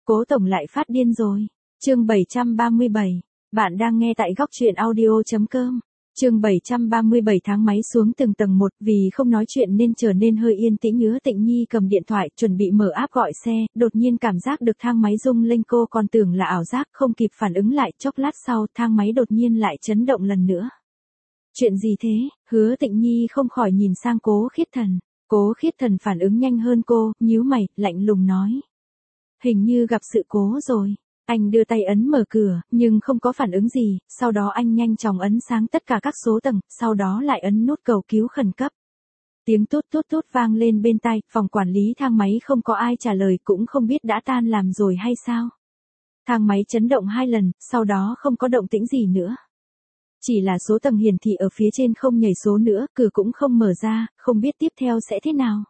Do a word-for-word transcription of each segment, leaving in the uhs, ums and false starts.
Cố tổng lại phát điên rồi. Chương bảy trăm ba mươi bảy. Bạn đang nghe tại góc truyện audio chấm com. Chương bảy trăm ba mươi bảy. Thang máy xuống từng tầng một, vì không nói chuyện nên trở nên hơi yên tĩnh. Hứa Tịnh Nhi cầm điện thoại chuẩn bị mở app gọi xe, đột nhiên cảm giác được thang máy rung lên, cô còn tưởng là ảo giác, không kịp phản ứng lại, chốc lát sau thang máy đột nhiên lại chấn động lần nữa. Chuyện gì thế? Hứa Tịnh Nhi không khỏi nhìn sang Cố Khiết Thần. Cố Khiết Thần phản ứng nhanh hơn cô, nhíu mày, lạnh lùng nói. Hình như gặp sự cố rồi. Anh đưa tay ấn mở cửa, nhưng không có phản ứng gì, sau đó anh nhanh chóng ấn sáng tất cả các số tầng, sau đó lại ấn nút cầu cứu khẩn cấp. Tiếng tút tút tút vang lên bên tai, phòng quản lý thang máy không có ai trả lời, cũng không biết đã tan làm rồi hay sao. Thang máy chấn động hai lần, sau đó không có động tĩnh gì nữa. Chỉ là số tầng hiển thị ở phía trên không nhảy số nữa, cửa cũng không mở ra, không biết tiếp theo sẽ thế nào.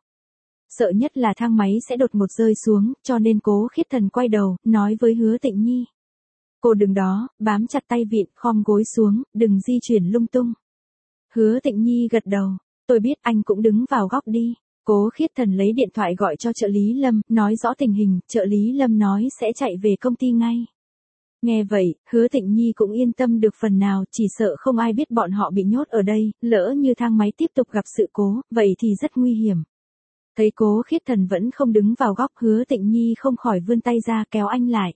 Sợ nhất là thang máy sẽ đột ngột rơi xuống, cho nên Cố Khiết Thần quay đầu, nói với Hứa Tịnh Nhi. Cô đứng đó, bám chặt tay vịn, khom gối xuống, đừng di chuyển lung tung. Hứa Tịnh Nhi gật đầu, tôi biết, anh cũng đứng vào góc đi. Cố Khiết Thần lấy điện thoại gọi cho trợ lý Lâm, nói rõ tình hình, trợ lý Lâm nói sẽ chạy về công ty ngay. Nghe vậy, Hứa Tịnh Nhi cũng yên tâm được phần nào, chỉ sợ không ai biết bọn họ bị nhốt ở đây, lỡ như thang máy tiếp tục gặp sự cố, vậy thì rất nguy hiểm. Thấy Cố Khiết Thần vẫn không đứng vào góc, Hứa Tịnh Nhi không khỏi vươn tay ra kéo anh lại.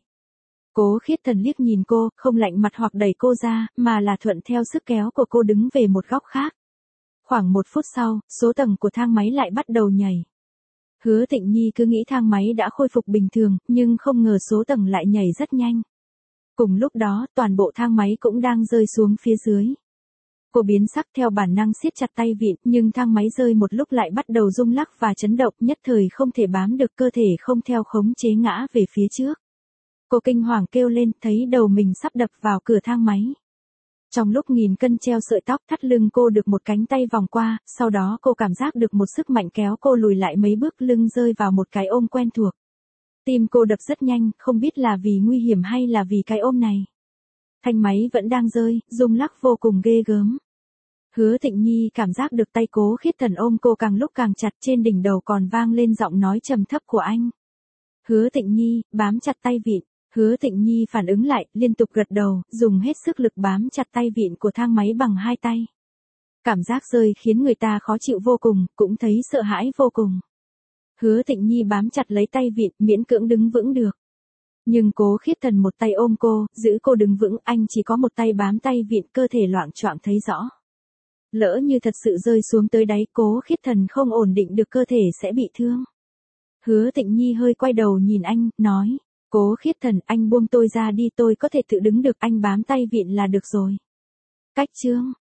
Cố Khiết Thần liếc nhìn cô, không lạnh mặt hoặc đẩy cô ra, mà là thuận theo sức kéo của cô đứng về một góc khác. Khoảng một phút sau, số tầng của thang máy lại bắt đầu nhảy. Hứa Tịnh Nhi cứ nghĩ thang máy đã khôi phục bình thường, nhưng không ngờ số tầng lại nhảy rất nhanh. Cùng lúc đó, toàn bộ thang máy cũng đang rơi xuống phía dưới. Cô biến sắc theo bản năng siết chặt tay vịn, nhưng thang máy rơi một lúc lại bắt đầu rung lắc và chấn động, nhất thời không thể bám được, cơ thể không theo khống chế ngã về phía trước. Cô kinh hoàng kêu lên, thấy đầu mình sắp đập vào cửa thang máy. Trong lúc nghìn cân treo sợi tóc, thắt lưng cô được một cánh tay vòng qua, sau đó cô cảm giác được một sức mạnh kéo cô lùi lại mấy bước, lưng rơi vào một cái ôm quen thuộc. Tim cô đập rất nhanh, không biết là vì nguy hiểm hay là vì cái ôm này. Thanh máy vẫn đang rơi, rung lắc vô cùng ghê gớm. Hứa Tịnh Nhi cảm giác được tay Cố Khiết Thần ôm cô càng lúc càng chặt, trên đỉnh đầu còn vang lên giọng nói trầm thấp của anh. Hứa Tịnh Nhi, bám chặt tay vịn. Hứa Tịnh Nhi phản ứng lại, liên tục gật đầu, dùng hết sức lực bám chặt tay vịn của thang máy bằng hai tay. Cảm giác rơi khiến người ta khó chịu vô cùng, cũng thấy sợ hãi vô cùng. Hứa Tịnh Nhi bám chặt lấy tay vịn, miễn cưỡng đứng vững được. Nhưng Cố Khiết Thần một tay ôm cô, giữ cô đứng vững, anh chỉ có một tay bám tay vịn, cơ thể loạng choạng thấy rõ. Lỡ như thật sự rơi xuống tới đáy, Cố Khiết Thần không ổn định được, cơ thể sẽ bị thương. Hứa Tịnh Nhi hơi quay đầu nhìn anh, nói. Cố Khiết Thần, anh buông tôi ra đi, tôi có thể tự đứng được, anh bám tay vịn là được rồi. Cách chương.